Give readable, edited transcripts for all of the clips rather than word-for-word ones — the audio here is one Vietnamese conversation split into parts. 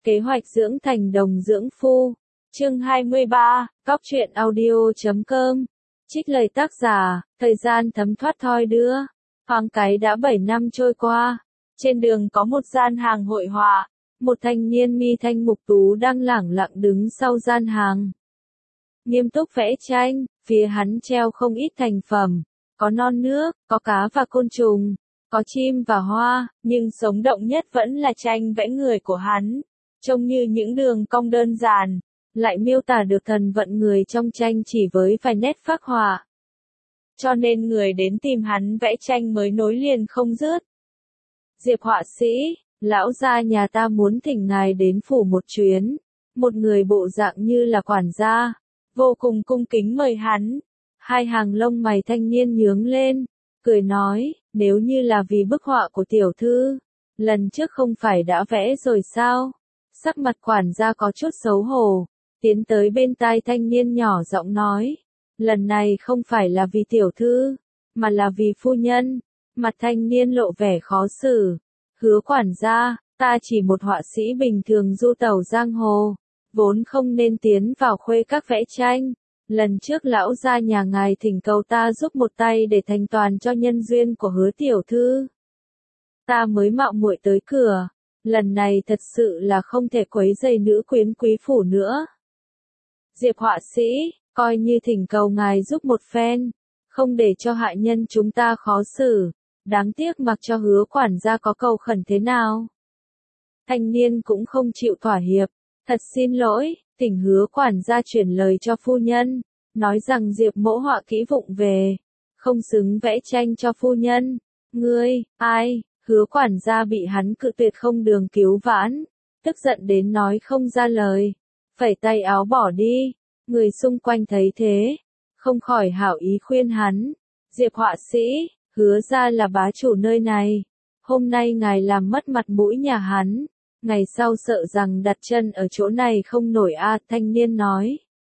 Kế hoạch dưỡng thành đồng dưỡng phu. Chương 23, Cóc truyện audio.com. Trích lời tác giả, thời gian thấm thoát thoi đưa. Thoáng cái đã 7 năm trôi qua. Trên đường có một gian hàng hội họa. Một thanh niên mi thanh mục tú đang lẳng lặng đứng sau gian hàng. Nghiêm túc vẽ tranh, phía hắn treo không ít thành phẩm. Có non nước, có cá và côn trùng, có chim và hoa, nhưng sống động nhất vẫn là tranh vẽ người của hắn. Trông như những đường cong đơn giản, lại miêu tả được thần vận người trong tranh chỉ với vài nét phác họa. Cho nên người đến tìm hắn vẽ tranh mới nối liền không dứt. Diệp họa sĩ, lão gia nhà ta muốn thỉnh ngài đến phủ một chuyến. Một người bộ dạng như là quản gia, vô cùng cung kính mời hắn. Hai hàng lông mày thanh niên nhướng lên, cười nói, nếu như là vì bức họa của tiểu thư, lần trước không phải đã vẽ rồi sao? Sắc mặt quản gia có chút xấu hổ, tiến tới bên tai thanh niên nhỏ giọng nói, lần này không phải là vì tiểu thư, mà là vì phu nhân. Mặt thanh niên lộ vẻ khó xử, hứa quản gia, ta chỉ một họa sĩ bình thường du tẩu giang hồ, vốn không nên tiến vào khuê các vẽ tranh. Lần trước lão gia nhà ngài thỉnh cầu ta giúp một tay để thành toàn cho nhân duyên của hứa tiểu thư. Ta mới mạo muội tới cửa, lần này thật sự là không thể quấy rầy nữ quyến quý phủ nữa. Diệp họa sĩ, coi như thỉnh cầu ngài giúp một phen, không để cho hạ nhân chúng ta khó xử, đáng tiếc mặc cho hứa quản gia có cầu khẩn thế nào. Thanh niên cũng không chịu thỏa hiệp, thật xin lỗi. Thỉnh hứa quản gia chuyển lời cho phu nhân, nói rằng Diệp mỗ họa kỹ vụng về, không xứng vẽ tranh cho phu nhân. Ngươi, ai? Hứa quản gia bị hắn cự tuyệt không đường cứu vãn, tức giận đến nói không ra lời, phẩy tay áo bỏ đi. Người xung quanh thấy thế, không khỏi hảo ý khuyên hắn, Diệp họa sĩ, hứa ra là bá chủ nơi này, hôm nay ngài làm mất mặt mũi nhà hắn. Ngày sau sợ rằng đặt chân ở chỗ này không nổi a. Thanh niên nói.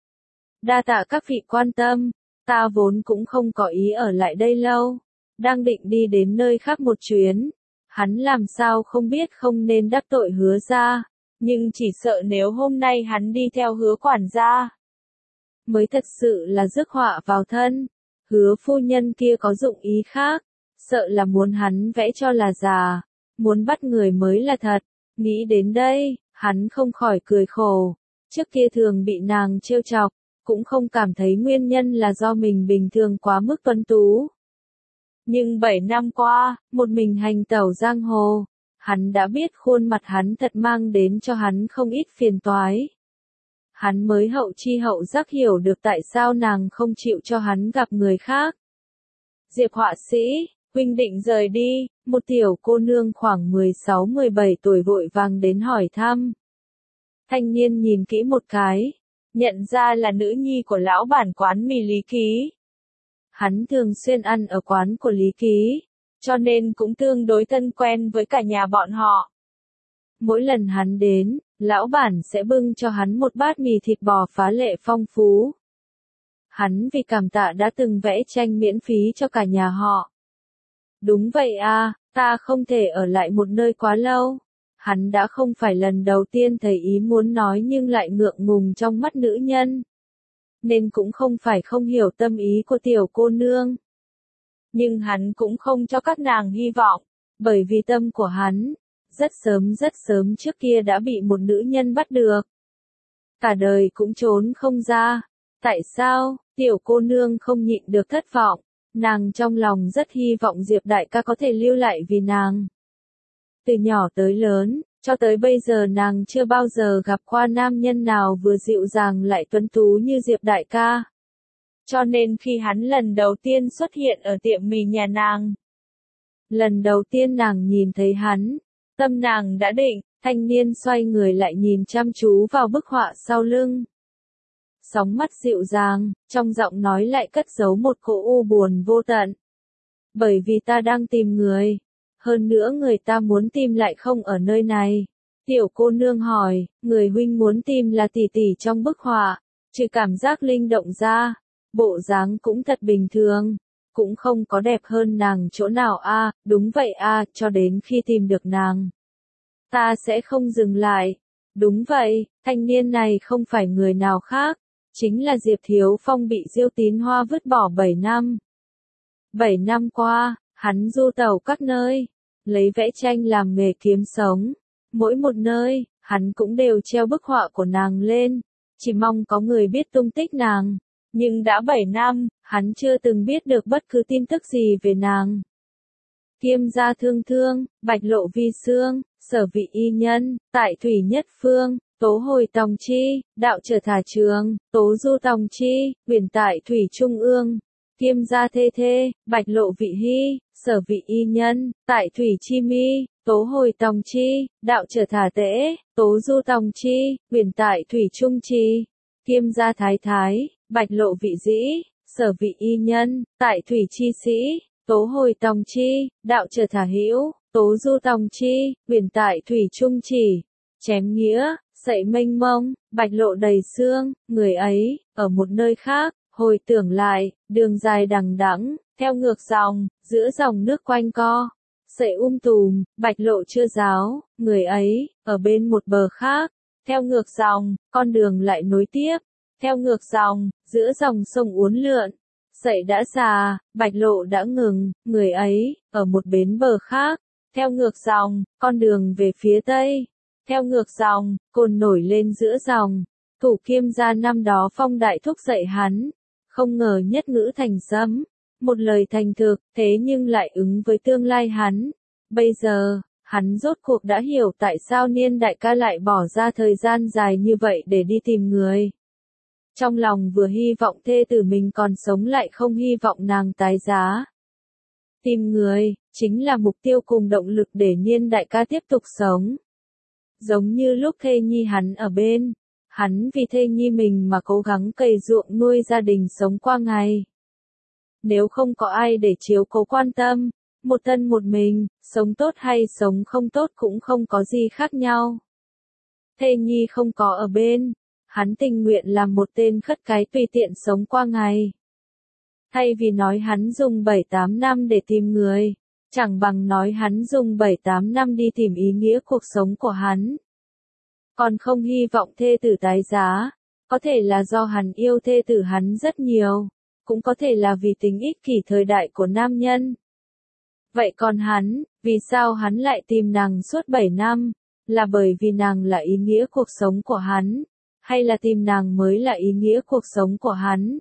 Đa tạ các vị quan tâm, ta vốn cũng không có ý ở lại đây lâu, đang định đi đến nơi khác một chuyến. Hắn làm sao không biết không nên đắc tội hứa ra, nhưng chỉ sợ nếu hôm nay hắn đi theo hứa quản gia, mới thật sự là rước họa vào thân. Hứa phu nhân kia có dụng ý khác, sợ là muốn hắn vẽ cho là già, muốn bắt người mới là thật. Nghĩ đến đây, hắn không khỏi cười khổ, trước kia thường bị nàng trêu chọc, cũng không cảm thấy nguyên nhân là do mình bình thường quá mức tuấn tú. Nhưng 7 năm qua, một mình hành tẩu giang hồ, hắn đã biết khuôn mặt hắn thật mang đến cho hắn không ít phiền toái. Hắn mới hậu chi hậu giác hiểu được tại sao nàng không chịu cho hắn gặp người khác. Diệp họa sĩ, huynh định rời đi, một tiểu cô nương khoảng 16-17 tuổi vội vàng đến hỏi thăm. Thanh niên nhìn kỹ một cái, nhận ra là nữ nhi của lão bản quán mì Lý Ký. Hắn thường xuyên ăn ở quán của Lý Ký, cho nên cũng tương đối thân quen với cả nhà bọn họ. Mỗi lần hắn đến, lão bản sẽ bưng cho hắn một bát mì thịt bò phá lệ phong phú. Hắn vì cảm tạ đã từng vẽ tranh miễn phí cho cả nhà họ. Đúng vậy à, ta không thể ở lại một nơi quá lâu. Hắn đã không phải lần đầu tiên thấy ý muốn nói nhưng lại ngượng ngùng trong mắt nữ nhân. Nên cũng không phải không hiểu tâm ý của tiểu cô nương. Nhưng hắn cũng không cho các nàng hy vọng, bởi vì tâm của hắn, rất sớm trước kia đã bị một nữ nhân bắt được. Cả đời cũng trốn không ra. Tại sao, tiểu cô nương không nhịn được thất vọng. Nàng trong lòng rất hy vọng Diệp đại ca có thể lưu lại vì nàng. Từ nhỏ tới lớn, cho tới bây giờ nàng chưa bao giờ gặp qua nam nhân nào vừa dịu dàng lại tuấn tú như Diệp đại ca. Cho nên khi hắn lần đầu tiên xuất hiện ở tiệm mì nhà nàng, lần đầu tiên nàng nhìn thấy hắn, tâm nàng đã định. Thanh niên xoay người lại nhìn chăm chú vào bức họa sau lưng. Sóng mắt dịu dàng, trong giọng nói lại cất giấu một cỗ u buồn vô tận. Bởi vì ta đang tìm người, hơn nữa người ta muốn tìm lại không ở nơi này. Tiểu cô nương hỏi, người huynh muốn tìm là tỷ tỷ trong bức họa, trừ cảm giác linh động ra, bộ dáng cũng thật bình thường, cũng không có đẹp hơn nàng chỗ nào a. Đúng vậy a, cho đến khi tìm được nàng, ta sẽ không dừng lại. Đúng vậy, thanh niên này không phải người nào khác, chính là Diệp Thiếu Phong bị Diêu Tín Hoa vứt bỏ 7 năm. 7 năm qua, hắn du tẩu các nơi, lấy vẽ tranh làm nghề kiếm sống. Mỗi một nơi, hắn cũng đều treo bức họa của nàng lên, chỉ mong có người biết tung tích nàng. Nhưng đã 7 năm, hắn chưa từng biết được bất cứ tin tức gì về nàng. Kiêm gia thương thương, bạch lộ vi xương, sở vị y nhân, tại thủy nhất phương, tố hồi tòng chi, đạo trở thả trường, tố du tòng chi, huyền tại thủy trung ương. Kiêm gia thê thê, bạch lộ vị hy, sở vị y nhân, tại thủy chi mi, tố hồi tòng chi, đạo trở thả tễ, tố du tòng chi, huyền tại thủy trung trì. Kiêm gia thái thái, bạch lộ vị dĩ, sở vị y nhân, tại thủy chi sĩ, tố hồi tòng chi, đạo trở thả hữu, tố du tòng chi, huyền tại thủy trung chỉ. Chém nghĩa, sậy mênh mông, bạch lộ đầy xương, người ấy, ở một nơi khác, hồi tưởng lại, đường dài đằng đẵng, theo ngược dòng, giữa dòng nước quanh co. Sậy tùm, bạch lộ chưa giáo, người ấy, ở bên một bờ khác, theo ngược dòng, con đường lại nối tiếp. Theo ngược dòng, giữa dòng sông uốn lượn. Sậy đã già, bạch lộ đã ngừng, người ấy, ở một bến bờ khác. Theo ngược dòng, con đường về phía tây. Theo ngược dòng, cồn nổi lên giữa dòng. Thủ Kiêm gia năm đó Phong đại thúc dạy hắn. Không ngờ nhất ngữ thành sấm. Một lời thành thực, thế nhưng lại ứng với tương lai hắn. Bây giờ, hắn rốt cuộc đã hiểu tại sao Niên đại ca lại bỏ ra thời gian dài như vậy để đi tìm người. Trong lòng vừa hy vọng thê tử mình còn sống lại không hy vọng nàng tái giá. Tìm người, chính là mục tiêu cùng động lực để Niên đại ca tiếp tục sống. Giống như lúc thê nhi hắn ở bên, hắn vì thê nhi mình mà cố gắng cày ruộng nuôi gia đình sống qua ngày. Nếu không có ai để chiếu cố quan tâm, một thân một mình, sống tốt hay sống không tốt cũng không có gì khác nhau. Thê nhi không có ở bên, hắn tình nguyện làm một tên khất cái tùy tiện sống qua ngày. Thay vì nói hắn dùng 7-8 năm để tìm người, chẳng bằng nói hắn dùng 7-8 năm đi tìm ý nghĩa cuộc sống của hắn. Còn không hy vọng thê tử tái giá, có thể là do hắn yêu thê tử hắn rất nhiều, cũng có thể là vì tính ích kỷ thời đại của nam nhân. Vậy còn hắn, vì sao hắn lại tìm nàng suốt 7 năm? Là bởi vì nàng là ý nghĩa cuộc sống của hắn, hay là tìm nàng mới là ý nghĩa cuộc sống của hắn?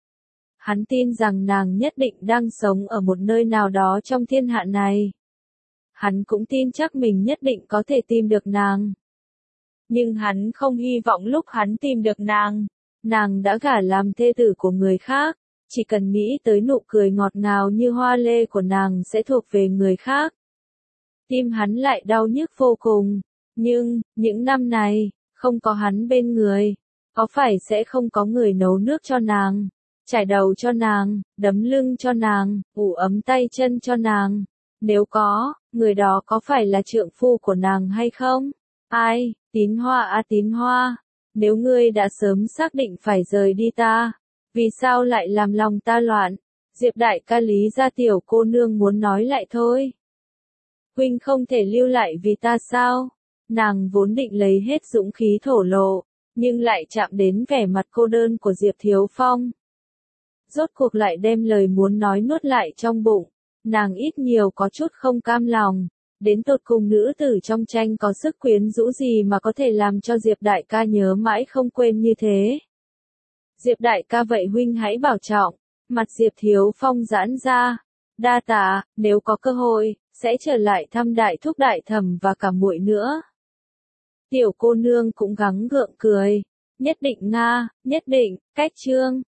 Hắn tin rằng nàng nhất định đang sống ở một nơi nào đó trong thiên hạ này. Hắn cũng tin chắc mình nhất định có thể tìm được nàng. Nhưng hắn không hy vọng lúc hắn tìm được nàng đã gả làm thê tử của người khác. Chỉ cần nghĩ tới nụ cười ngọt ngào như hoa lê của nàng sẽ thuộc về người khác. Tim hắn lại đau nhức vô cùng. Nhưng, những năm này, không có hắn bên người, có phải sẽ không có người nấu nước cho nàng, trải đầu cho nàng, đấm lưng cho nàng, ủ ấm tay chân cho nàng? Nếu có, người đó có phải là trượng phu của nàng hay không? Ai, Tín Hoa à Tín Hoa, nếu ngươi đã sớm xác định phải rời đi ta, vì sao lại làm lòng ta loạn? Diệp đại ca Lý gia tiểu cô nương muốn nói lại thôi. Huynh không thể lưu lại vì ta sao? Nàng vốn định lấy hết dũng khí thổ lộ, nhưng lại chạm đến vẻ mặt cô đơn của Diệp Thiếu Phong. Rốt cuộc lại đem lời muốn nói nuốt lại trong bụng, nàng ít nhiều có chút không cam lòng. Đến tột cùng nữ tử trong tranh có sức quyến rũ gì mà có thể làm cho Diệp đại ca nhớ mãi không quên như thế? Diệp đại ca vậy huynh hãy bảo trọng. Mặt Diệp Thiếu Phong giãn ra. Đa tạ, nếu có cơ hội, sẽ trở lại thăm đại thúc đại thẩm và cả muội nữa. Tiểu cô nương cũng gắng gượng cười. Nhất định Nga, nhất định, cách chương.